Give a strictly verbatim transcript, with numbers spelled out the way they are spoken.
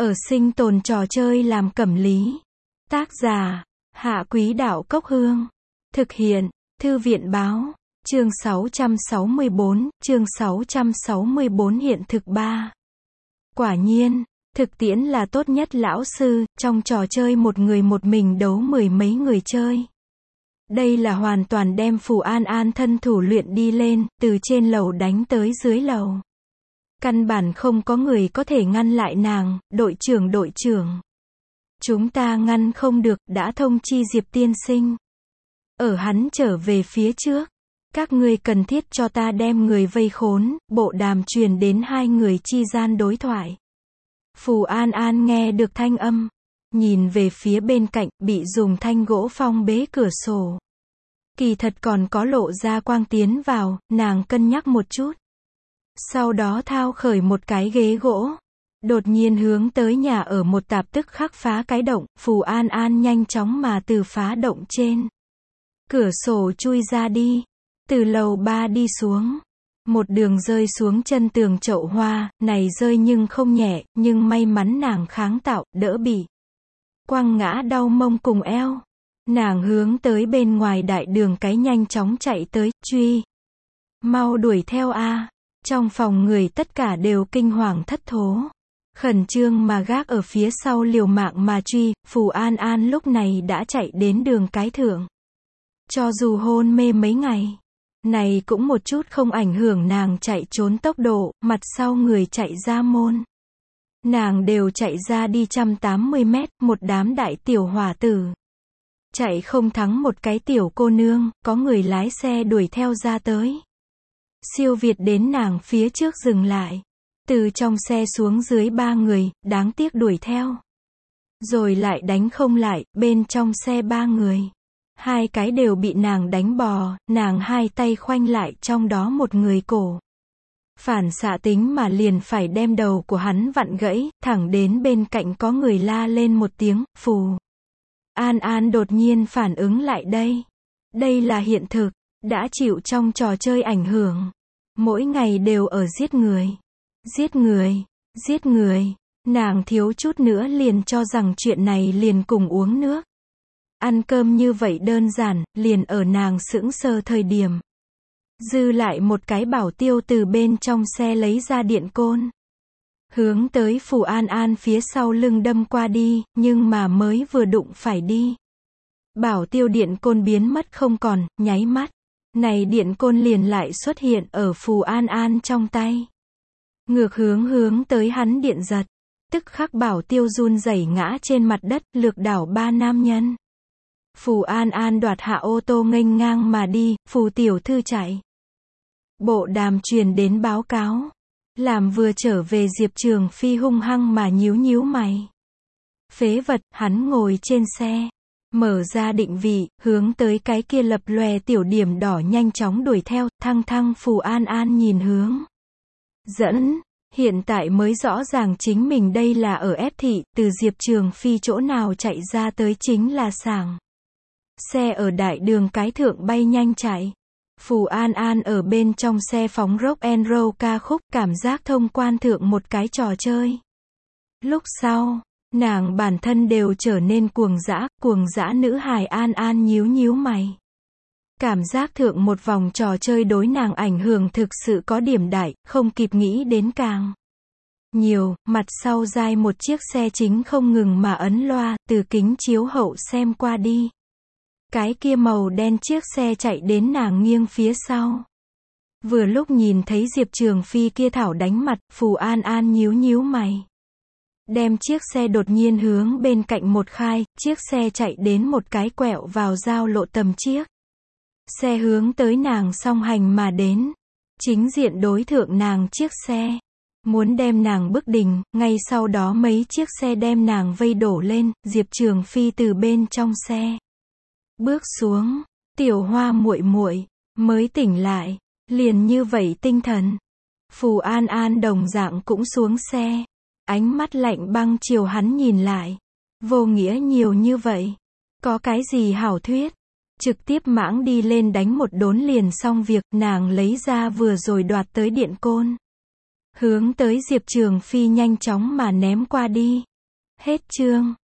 Ở sinh tồn trò chơi làm cẩm lý. Tác giả, Hạ Quý Đạo Cốc Hương. Thực hiện, Thư viện Báo. Chương sáu trăm sáu mươi bốn, chương sáu trăm sáu mươi bốn hiện thực ba. Quả nhiên, thực tiễn là tốt nhất lão sư, trong trò chơi một người một mình đấu mười mấy người chơi. Đây là hoàn toàn đem Phù An An thân thủ luyện đi lên, từ trên lầu đánh tới dưới lầu. Căn bản không có người có thể ngăn lại nàng, đội trưởng đội trưởng. Chúng ta ngăn không được, đã thông chi Diệp tiên sinh. Ở hắn trở về phía trước. Các ngươi cần thiết cho ta đem người vây khốn, bộ đàm truyền đến hai người chi gian đối thoại. Phù An An nghe được thanh âm. Nhìn về phía bên cạnh, bị dùng thanh gỗ phong bế cửa sổ. Kỳ thật còn có lộ ra quang tiến vào, nàng cân nhắc một chút. Sau đó thao khởi một cái ghế gỗ. Đột nhiên hướng tới nhà ở một tạp tức khắc phá cái động, Phù An An nhanh chóng mà từ phá động trên cửa sổ chui ra đi. Từ lầu ba đi xuống. Một đường rơi xuống chân tường chậu hoa, này rơi nhưng không nhẹ, nhưng may mắn nàng kháng tạo, đỡ bị quăng ngã đau mông cùng eo. Nàng hướng tới bên ngoài đại đường cái nhanh chóng chạy tới, truy. Mau đuổi theo a. Trong phòng người tất cả đều kinh hoàng thất thố. Khẩn trương mà gác ở phía sau liều mạng mà truy, Phù An An lúc này đã chạy đến đường cái thượng. Cho dù hôn mê mấy ngày. Này cũng một chút không ảnh hưởng nàng chạy trốn tốc độ, mặt sau người chạy ra môn. Nàng đều chạy ra đi một trăm tám mươi mét, một đám đại tiểu hỏa tử. Chạy không thắng một cái tiểu cô nương, có người lái xe đuổi theo ra tới. Siêu việt đến nàng phía trước dừng lại. Từ trong xe xuống dưới ba người, đáng tiếc đuổi theo. Rồi lại đánh không lại, bên trong xe ba người. Hai cái đều bị nàng đánh bò, nàng hai tay khoanh lại trong đó một người cổ. Phản xạ tính mà liền phải đem đầu của hắn vặn gãy, thẳng đến bên cạnh có người la lên một tiếng, Phù. An An đột nhiên phản ứng lại đây. Đây là hiện thực, đã chịu trong trò chơi ảnh hưởng. Mỗi ngày đều ở giết người. Giết người, giết người. Nàng thiếu chút nữa liền cho rằng chuyện này liền cùng uống nước. Ăn cơm như vậy đơn giản, liền ở nàng sững sờ thời điểm. Dư lại một cái bảo tiêu từ bên trong xe lấy ra điện côn. Hướng tới Phù An An phía sau lưng đâm qua đi, nhưng mà mới vừa đụng phải đi. Bảo tiêu điện côn biến mất không còn, nháy mắt. Này điện côn liền lại xuất hiện ở Phù An An trong tay. Ngược hướng hướng tới hắn điện giật. Tức khắc bảo tiêu run rẩy ngã trên mặt đất, lược đảo ba nam nhân. Phù An An đoạt hạ ô tô nghênh ngang mà đi, Phù tiểu thư chạy. Bộ đàm truyền đến báo cáo. Làm vừa trở về Diệp Trường Phi hung hăng mà nhíu nhíu mày. Phế vật, hắn ngồi trên xe. Mở ra định vị, hướng tới cái kia lập lòe tiểu điểm đỏ nhanh chóng đuổi theo, thăng thăng Phù An An nhìn hướng. Dẫn, hiện tại mới rõ ràng chính mình đây là ở ép thị, từ Diệp Trường Phi chỗ nào chạy ra tới chính là sảng. Xe ở đại đường cái thượng bay nhanh chạy. Phù An An ở bên trong xe phóng rock and roll ca khúc, cảm giác thông quan thượng một cái trò chơi. Lúc sau, nàng bản thân đều trở nên cuồng dã, cuồng dã nữ hài An An nhíu nhíu mày. Cảm giác thượng một vòng trò chơi đối nàng ảnh hưởng thực sự có điểm đại, không kịp nghĩ đến càng nhiều, mặt sau dai một chiếc xe chính không ngừng mà ấn loa, từ kính chiếu hậu xem qua đi. Cái kia màu đen chiếc xe chạy đến nàng nghiêng phía sau. Vừa lúc nhìn thấy Diệp Trường Phi kia thảo đánh mặt, Phù An An nhíu nhíu mày. Đem chiếc xe đột nhiên hướng bên cạnh một khai, chiếc xe chạy đến một cái quẹo vào giao lộ tầm chiếc. Xe hướng tới nàng song hành mà đến. Chính diện đối thượng nàng chiếc xe. Muốn đem nàng bức đình, ngay sau đó mấy chiếc xe đem nàng vây đổ lên, Diệp Trường Phi từ bên trong xe bước xuống, tiểu hoa muội muội mới tỉnh lại, liền như vậy tinh thần. Phù An An đồng dạng cũng xuống xe, ánh mắt lạnh băng chiều hắn nhìn lại. Vô nghĩa nhiều như vậy, có cái gì hảo thuyết, trực tiếp mãng đi lên đánh một đốn liền xong việc. Nàng lấy ra vừa rồi đoạt tới điện côn, hướng tới Diệp Trường Phi nhanh chóng mà ném qua đi. Hết chương.